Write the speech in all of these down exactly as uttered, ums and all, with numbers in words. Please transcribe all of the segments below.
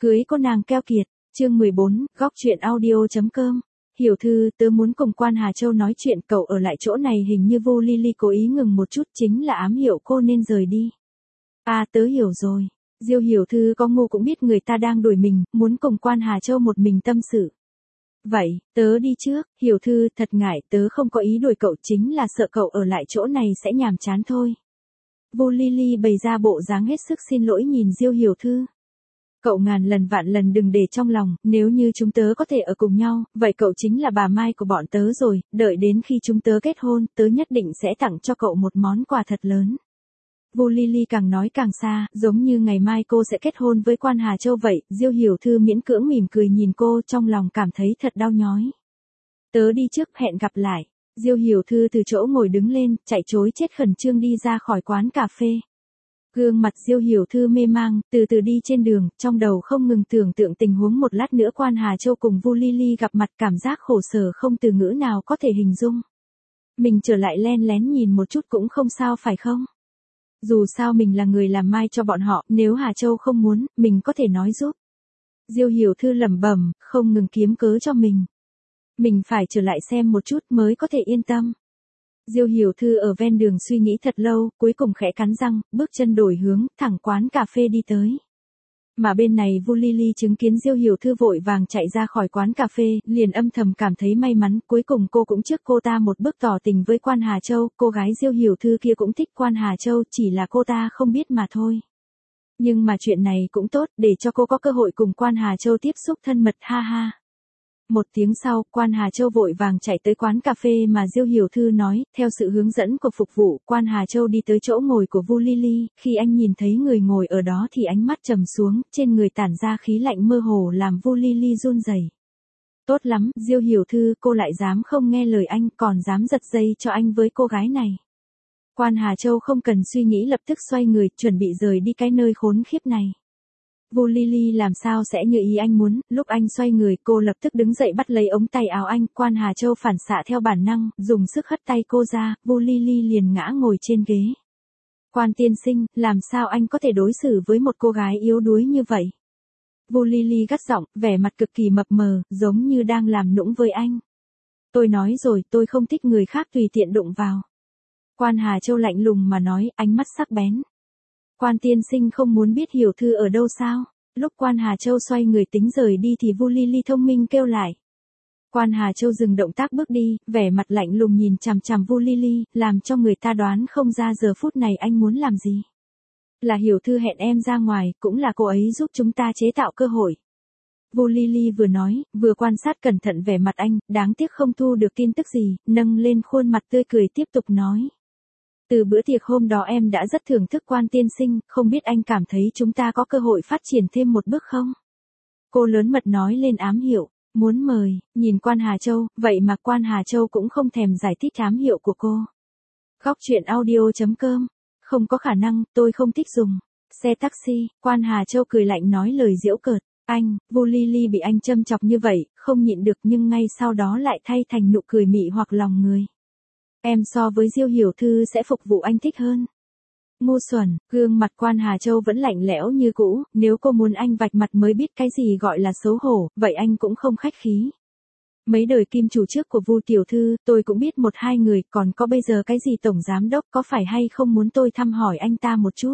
Cưới cô nàng keo kiệt, chương mười bốn, góc chuyện audio.com. Hiểu thư, tớ muốn cùng Quan Hà Châu nói chuyện, cậu ở lại chỗ này hình như Vu Lily cố ý ngừng một chút, chính là ám hiệu cô nên rời đi. À tớ hiểu rồi. Diêu Hiểu thư có ngu cũng biết người ta đang đuổi mình, muốn cùng Quan Hà Châu một mình tâm sự. Vậy, tớ đi trước. Hiểu thư, thật ngại, tớ không có ý đuổi cậu, chính là sợ cậu ở lại chỗ này sẽ nhàm chán thôi. Vu Lily bày ra bộ dáng hết sức xin lỗi nhìn Diêu Hiểu thư. Cậu ngàn lần vạn lần đừng để trong lòng, nếu như chúng tớ có thể ở cùng nhau, vậy cậu chính là bà Mai của bọn tớ rồi, đợi đến khi chúng tớ kết hôn, tớ nhất định sẽ tặng cho cậu một món quà thật lớn. Vu Lily càng nói càng xa, giống như ngày mai cô sẽ kết hôn với Quan Hà Châu vậy. Diêu Hiểu thư miễn cưỡng mỉm cười nhìn cô, trong lòng cảm thấy thật đau nhói. Tớ đi trước, hẹn gặp lại. Diêu Hiểu thư từ chỗ ngồi đứng lên, chạy trối chết khẩn trương đi ra khỏi quán cà phê. Gương mặt Diêu Hiểu thư mê mang, từ từ đi trên đường, trong đầu không ngừng tưởng tượng tình huống một lát nữa Quan Hà Châu cùng Vu Lily gặp mặt, cảm giác khổ sở không từ ngữ nào có thể hình dung. Mình trở lại len lén nhìn một chút cũng không sao phải không? Dù sao mình là người làm mai cho bọn họ, nếu Hà Châu không muốn, mình có thể nói giúp. Diêu Hiểu thư lẩm bẩm, không ngừng kiếm cớ cho mình. Mình phải trở lại xem một chút mới có thể yên tâm. Diêu Hiểu thư ở ven đường suy nghĩ thật lâu, cuối cùng khẽ cắn răng, bước chân đổi hướng, thẳng quán cà phê đi tới. Mà bên này Vu Lily chứng kiến Diêu Hiểu thư vội vàng chạy ra khỏi quán cà phê, liền âm thầm cảm thấy may mắn, cuối cùng cô cũng trước cô ta một bước tỏ tình với Quan Hà Châu, cô gái Diêu Hiểu thư kia cũng thích Quan Hà Châu, chỉ là cô ta không biết mà thôi. Nhưng mà chuyện này cũng tốt, để cho cô có cơ hội cùng Quan Hà Châu tiếp xúc thân mật, ha ha. Một tiếng sau, Quan Hà Châu vội vàng chạy tới quán cà phê mà Diêu Hiểu thư nói, theo sự hướng dẫn của phục vụ, Quan Hà Châu đi tới chỗ ngồi của Vu Lily, khi anh nhìn thấy người ngồi ở đó thì ánh mắt trầm xuống, trên người tản ra khí lạnh mơ hồ làm Vu Lily run rẩy. Tốt lắm, Diêu Hiểu thư, cô lại dám không nghe lời anh, còn dám giật dây cho anh với cô gái này. Quan Hà Châu không cần suy nghĩ lập tức xoay người, chuẩn bị rời đi cái nơi khốn khiếp này. Vu Lily làm sao sẽ như ý anh muốn, lúc anh xoay người cô lập tức đứng dậy bắt lấy ống tay áo anh, Quan Hà Châu phản xạ theo bản năng, dùng sức hất tay cô ra, Vu Lily liền ngã ngồi trên ghế. Quan tiên sinh, làm sao anh có thể đối xử với một cô gái yếu đuối như vậy? Vu Lily gắt giọng, vẻ mặt cực kỳ mập mờ, giống như đang làm nũng với anh. Tôi nói rồi, tôi không thích người khác tùy tiện đụng vào. Quan Hà Châu lạnh lùng mà nói, ánh mắt sắc bén. Quan tiên sinh không muốn biết Hiểu thư ở đâu sao? Lúc Quan Hà Châu xoay người tính rời đi thì Vu Lily thông minh kêu lại. Quan Hà Châu dừng động tác bước đi, vẻ mặt lạnh lùng nhìn chằm chằm Vu Lily, làm cho người ta đoán không ra giờ phút này anh muốn làm gì. Là Hiểu thư hẹn em ra ngoài, cũng là cô ấy giúp chúng ta chế tạo cơ hội. Vu Lily vừa nói, vừa quan sát cẩn thận vẻ mặt anh, đáng tiếc không thu được tin tức gì, nâng lên khuôn mặt tươi cười tiếp tục nói. Từ bữa tiệc hôm đó em đã rất thưởng thức Quan tiên sinh, không biết anh cảm thấy chúng ta có cơ hội phát triển thêm một bước không? Cô lớn mật nói lên ám hiệu, muốn mời, nhìn Quan Hà Châu, vậy mà Quan Hà Châu cũng không thèm giải thích ám hiệu của cô. Góc chuyện audio.com, không có khả năng, tôi không thích dùng xe taxi. Quan Hà Châu cười lạnh nói lời giễu cợt, anh, Vu Lily bị anh châm chọc như vậy, không nhịn được nhưng ngay sau đó lại thay thành nụ cười mị hoặc lòng người. Em so với Diêu Hiểu thư sẽ phục vụ anh thích hơn. Ngu xuẩn, gương mặt Quan Hà Châu vẫn lạnh lẽo như cũ, nếu cô muốn anh vạch mặt mới biết cái gì gọi là xấu hổ, vậy anh cũng không khách khí. Mấy đời kim chủ trước của Vu tiểu thư, tôi cũng biết một hai người, còn có bây giờ cái gì tổng giám đốc, có phải hay không muốn tôi thăm hỏi anh ta một chút?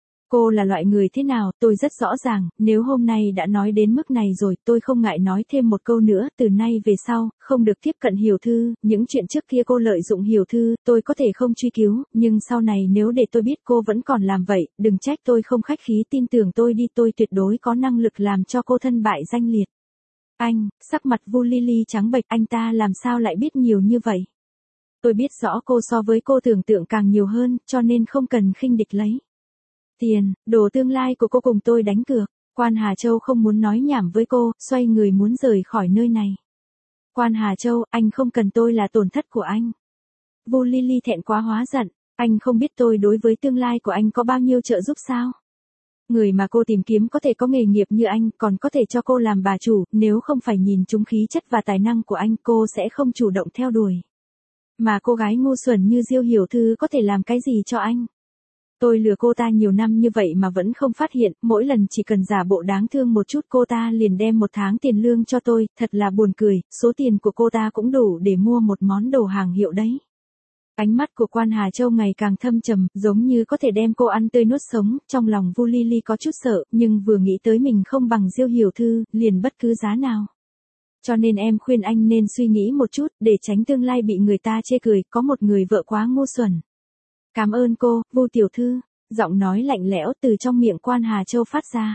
Cô là loại người thế nào, tôi rất rõ ràng, nếu hôm nay đã nói đến mức này rồi, tôi không ngại nói thêm một câu nữa, từ nay về sau, không được tiếp cận Hiểu thư, những chuyện trước kia cô lợi dụng Hiểu thư, tôi có thể không truy cứu, nhưng sau này nếu để tôi biết cô vẫn còn làm vậy, đừng trách tôi không khách khí, tin tưởng tôi đi, tôi tuyệt đối có năng lực làm cho cô thân bại danh liệt. Anh, sắc mặt Vu Lily trắng bệch, anh ta làm sao lại biết nhiều như vậy? Tôi biết rõ cô so với cô tưởng tượng càng nhiều hơn, cho nên không cần khinh địch lấy tiền, đồ tương lai của cô cùng tôi đánh cược. Quan Hà Châu không muốn nói nhảm với cô, xoay người muốn rời khỏi nơi này. Quan Hà Châu, anh không cần tôi là tổn thất của anh. Vu Lily thẹn quá hóa giận, anh không biết tôi đối với tương lai của anh có bao nhiêu trợ giúp sao? Người mà cô tìm kiếm có thể có nghề nghiệp như anh, còn có thể cho cô làm bà chủ, nếu không phải nhìn trúng khí chất và tài năng của anh, cô sẽ không chủ động theo đuổi. Mà cô gái ngu xuẩn như Diêu Hiểu thư có thể làm cái gì cho anh? Tôi lừa cô ta nhiều năm như vậy mà vẫn không phát hiện, mỗi lần chỉ cần giả bộ đáng thương một chút cô ta liền đem một tháng tiền lương cho tôi, thật là buồn cười, số tiền của cô ta cũng đủ để mua một món đồ hàng hiệu đấy. Ánh mắt của Quan Hà Châu ngày càng thâm trầm, giống như có thể đem cô ăn tươi nuốt sống, trong lòng Vu Ly có chút sợ, nhưng vừa nghĩ tới mình không bằng Diêu Hiểu Thư, liền bất cứ giá nào. Cho nên em khuyên anh nên suy nghĩ một chút, để tránh tương lai bị người ta chê cười, có một người vợ quá ngu xuẩn. Cảm ơn cô, Vu tiểu thư, giọng nói lạnh lẽo từ trong miệng Quan Hà Châu phát ra.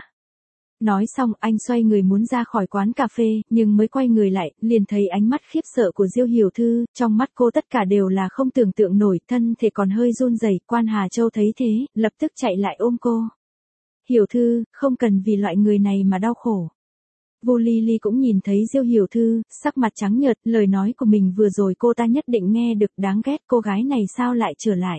Nói xong, anh xoay người muốn ra khỏi quán cà phê, nhưng mới quay người lại, liền thấy ánh mắt khiếp sợ của Diêu Hiểu Thư, trong mắt cô tất cả đều là không tưởng tượng nổi, thân thể còn hơi run rẩy. Quan Hà Châu thấy thế, lập tức chạy lại ôm cô. Hiểu Thư, không cần vì loại người này mà đau khổ. Vu Ly Ly cũng nhìn thấy Diêu Hiểu Thư, sắc mặt trắng nhợt, lời nói của mình vừa rồi cô ta nhất định nghe được, đáng ghét, cô gái này sao lại trở lại.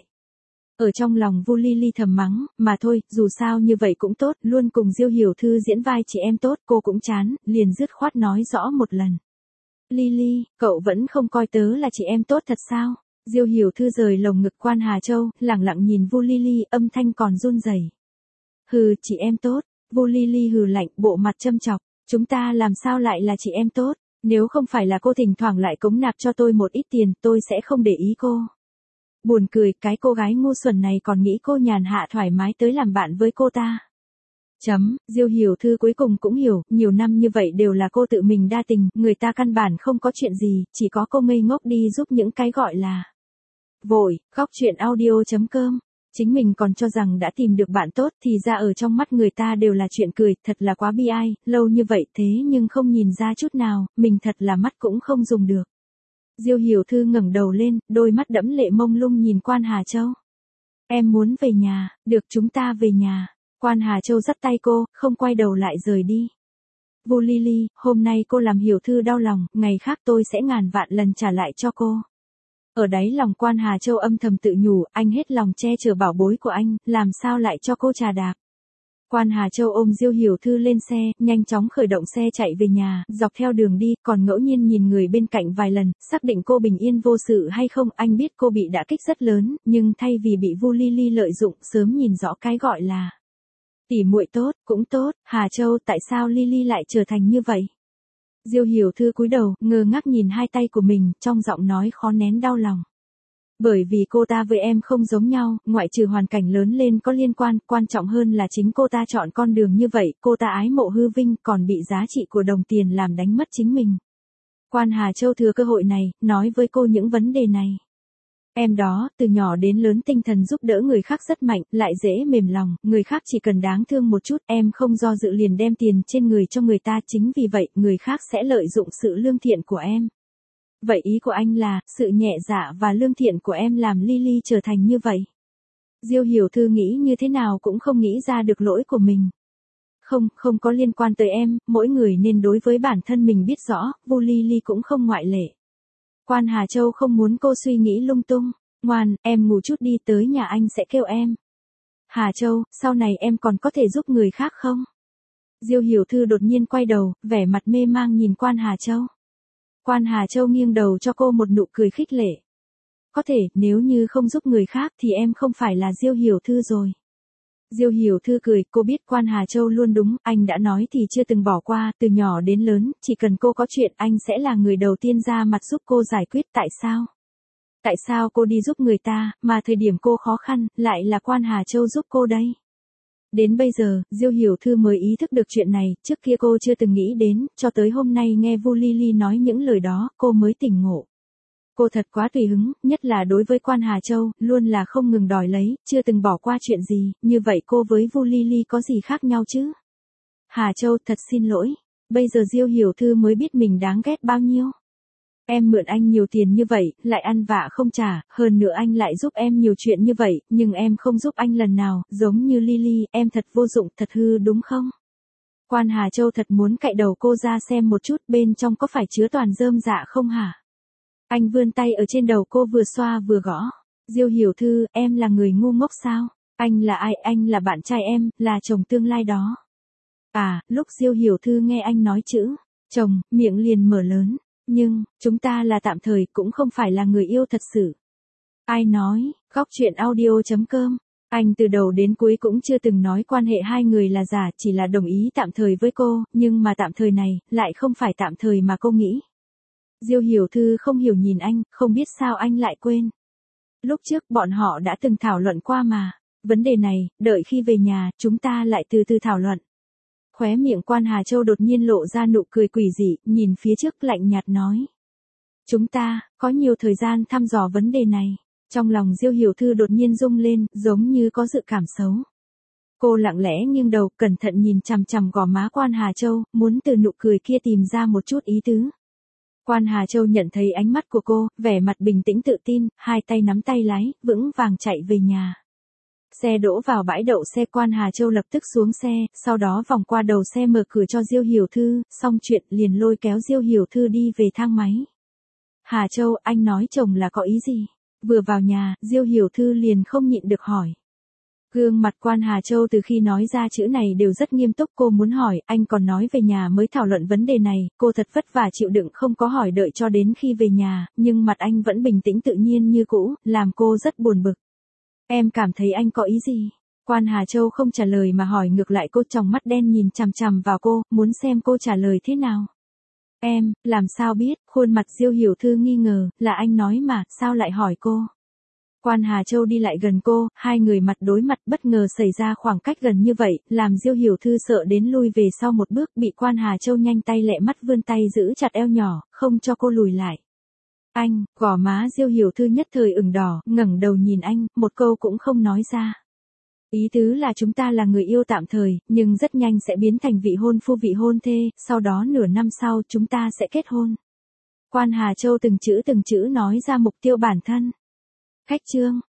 Ở trong lòng Vu Ly Ly thầm mắng, mà thôi, dù sao như vậy cũng tốt, luôn cùng Diêu Hiểu Thư diễn vai chị em tốt, cô cũng chán, liền dứt khoát nói rõ một lần. Ly Ly, cậu vẫn không coi tớ là chị em tốt thật sao? Diêu Hiểu Thư rời lồng ngực Quan Hà Châu, lẳng lặng nhìn Vu Ly Ly, âm thanh còn run rẩy. Hừ, chị em tốt. Vu Ly Ly hừ lạnh, bộ mặt châm chọc. Chúng ta làm sao lại là chị em tốt? Nếu không phải là cô thỉnh thoảng lại cống nạp cho tôi một ít tiền, tôi sẽ không để ý cô. Buồn cười, cái cô gái ngu xuẩn này còn nghĩ cô nhàn hạ thoải mái tới làm bạn với cô ta. Chấm, Diêu Hiểu Thư cuối cùng cũng hiểu, nhiều năm như vậy đều là cô tự mình đa tình, người ta căn bản không có chuyện gì, chỉ có cô ngây ngốc đi giúp những cái gọi là vội. Góc truyện audio chấm com. Chính mình còn cho rằng đã tìm được bạn tốt thì ra ở trong mắt người ta đều là chuyện cười, thật là quá bi ai, lâu như vậy thế nhưng không nhìn ra chút nào, mình thật là mắt cũng không dùng được. Diêu Hiểu Thư ngẩng đầu lên, đôi mắt đẫm lệ mông lung nhìn Quan Hà Châu. Em muốn về nhà, được chúng ta về nhà. Quan Hà Châu dắt tay cô, không quay đầu lại rời đi. Vu Ly Ly, hôm nay cô làm Hiểu Thư đau lòng, ngày khác tôi sẽ ngàn vạn lần trả lại cho cô. Ở đáy lòng Quan Hà Châu âm thầm tự nhủ, anh hết lòng che chở bảo bối của anh, làm sao lại cho cô trà đạp. Quan Hà Châu ôm Diêu Hiểu Thư lên xe, nhanh chóng khởi động xe chạy về nhà, dọc theo đường đi, còn ngẫu nhiên nhìn người bên cạnh vài lần, xác định cô bình yên vô sự hay không, anh biết cô bị đả kích rất lớn, nhưng thay vì bị Vu Ly Ly lợi dụng, sớm nhìn rõ cái gọi là tỉ muội tốt, cũng tốt. Hà Châu, tại sao Ly Ly lại trở thành như vậy? Diêu Hiểu Thư cúi đầu, ngơ ngác nhìn hai tay của mình, trong giọng nói khó nén đau lòng. Bởi vì cô ta với em không giống nhau, ngoại trừ hoàn cảnh lớn lên có liên quan, quan trọng hơn là chính cô ta chọn con đường như vậy, cô ta ái mộ hư vinh, còn bị giá trị của đồng tiền làm đánh mất chính mình. Quan Hà Châu thừa cơ hội này, nói với cô những vấn đề này. Em đó, từ nhỏ đến lớn tinh thần giúp đỡ người khác rất mạnh, lại dễ mềm lòng, người khác chỉ cần đáng thương một chút, em không do dự liền đem tiền trên người cho người ta, chính vì vậy, người khác sẽ lợi dụng sự lương thiện của em. Vậy ý của anh là, sự nhẹ dạ và lương thiện của em làm Ly Ly trở thành như vậy. Diêu Hiểu Thư nghĩ như thế nào cũng không nghĩ ra được lỗi của mình. Không, không có liên quan tới em, mỗi người nên đối với bản thân mình biết rõ, Vu Ly Ly cũng không ngoại lệ. Quan Hà Châu không muốn cô suy nghĩ lung tung. Ngoan, em ngủ chút đi, tới nhà anh sẽ kêu em. Hà Châu, sau này em còn có thể giúp người khác không? Diêu Hiểu Thư đột nhiên quay đầu, vẻ mặt mê mang nhìn Quan Hà Châu. Quan Hà Châu nghiêng đầu cho cô một nụ cười khích lệ. Có thể, nếu như không giúp người khác thì em không phải là Diêu Hiểu Thư rồi. Diêu Hiểu Thư cười, cô biết Quan Hà Châu luôn đúng, anh đã nói thì chưa từng bỏ qua, từ nhỏ đến lớn, chỉ cần cô có chuyện anh sẽ là người đầu tiên ra mặt giúp cô giải quyết. Tại sao? Tại sao cô đi giúp người ta, mà thời điểm cô khó khăn, lại là Quan Hà Châu giúp cô đây? Đến bây giờ, Diêu Hiểu Thư mới ý thức được chuyện này, trước kia cô chưa từng nghĩ đến, cho tới hôm nay nghe Vu Ly Ly nói những lời đó, cô mới tỉnh ngộ. Cô thật quá tùy hứng, nhất là đối với Quan Hà Châu, luôn là không ngừng đòi lấy, chưa từng bỏ qua chuyện gì, như vậy cô với Vu Ly Ly có gì khác nhau chứ? Hà Châu, thật xin lỗi, bây giờ Diêu Hiểu Thư mới biết mình đáng ghét bao nhiêu. Em mượn anh nhiều tiền như vậy, lại ăn vạ không trả, hơn nữa anh lại giúp em nhiều chuyện như vậy, nhưng em không giúp anh lần nào, giống như Ly Ly, em thật vô dụng, thật hư đúng không? Quan Hà Châu thật muốn cạy đầu cô ra xem một chút bên trong có phải chứa toàn rơm dạ không hả? Anh vươn tay ở trên đầu cô vừa xoa vừa gõ. Diêu Hiểu Thư, em là người ngu ngốc sao? Anh là ai? Anh là bạn trai em, là chồng tương lai đó. À, lúc Diêu Hiểu Thư nghe anh nói chữ chồng, miệng liền mở lớn. Nhưng, chúng ta là tạm thời, cũng không phải là người yêu thật sự. Ai nói? Góc truyện audio chấm com Anh từ đầu đến cuối cũng chưa từng nói quan hệ hai người là giả, chỉ là đồng ý tạm thời với cô, nhưng mà tạm thời này, lại không phải tạm thời mà cô nghĩ. Diêu Hiểu Thư không hiểu nhìn anh, không biết sao anh lại quên. Lúc trước bọn họ đã từng thảo luận qua mà, vấn đề này, đợi khi về nhà, chúng ta lại từ từ thảo luận. Khóe miệng Quan Hà Châu đột nhiên lộ ra nụ cười quỷ dị, nhìn phía trước lạnh nhạt nói. Chúng ta, có nhiều thời gian thăm dò vấn đề này. Trong lòng Diêu Hiểu Thư đột nhiên rung lên, giống như có dự cảm xấu. Cô lặng lẽ nghiêng đầu, cẩn thận nhìn chằm chằm gò má Quan Hà Châu, muốn từ nụ cười kia tìm ra một chút ý tứ. Quan Hà Châu nhận thấy ánh mắt của cô, vẻ mặt bình tĩnh tự tin, hai tay nắm tay lái, vững vàng chạy về nhà. Xe đỗ vào bãi đậu xe, Quan Hà Châu lập tức xuống xe, sau đó vòng qua đầu xe mở cửa cho Diêu Hiểu Thư, xong chuyện liền lôi kéo Diêu Hiểu Thư đi về thang máy. Hà Châu, anh nói chồng là có ý gì? Vừa vào nhà, Diêu Hiểu Thư liền không nhịn được hỏi. Gương mặt Quan Hà Châu từ khi nói ra chữ này đều rất nghiêm túc, cô muốn hỏi, anh còn nói về nhà mới thảo luận vấn đề này, cô thật vất vả chịu đựng không có hỏi đợi cho đến khi về nhà, nhưng mặt anh vẫn bình tĩnh tự nhiên như cũ, làm cô rất buồn bực. Em cảm thấy anh có ý gì? Quan Hà Châu không trả lời mà hỏi ngược lại cô, trong mắt đen nhìn chằm chằm vào cô, muốn xem cô trả lời thế nào. Em, làm sao biết, khuôn mặt Diêu Hiểu Thư nghi ngờ, là anh nói mà, sao lại hỏi cô? Quan Hà Châu đi lại gần cô, hai người mặt đối mặt, bất ngờ xảy ra khoảng cách gần như vậy, làm Diêu Hiểu Thư sợ đến lui về sau một bước, bị Quan Hà Châu nhanh tay lẹ mắt vươn tay giữ chặt eo nhỏ, không cho cô lùi lại. Anh, gò má Diêu Hiểu Thư nhất thời ửng đỏ, ngẩng đầu nhìn anh, một câu cũng không nói ra. Ý tứ là chúng ta là người yêu tạm thời, nhưng rất nhanh sẽ biến thành vị hôn phu vị hôn thê, sau đó nửa năm sau chúng ta sẽ kết hôn. Quan Hà Châu từng chữ từng chữ nói ra mục tiêu bản thân. Khách chương.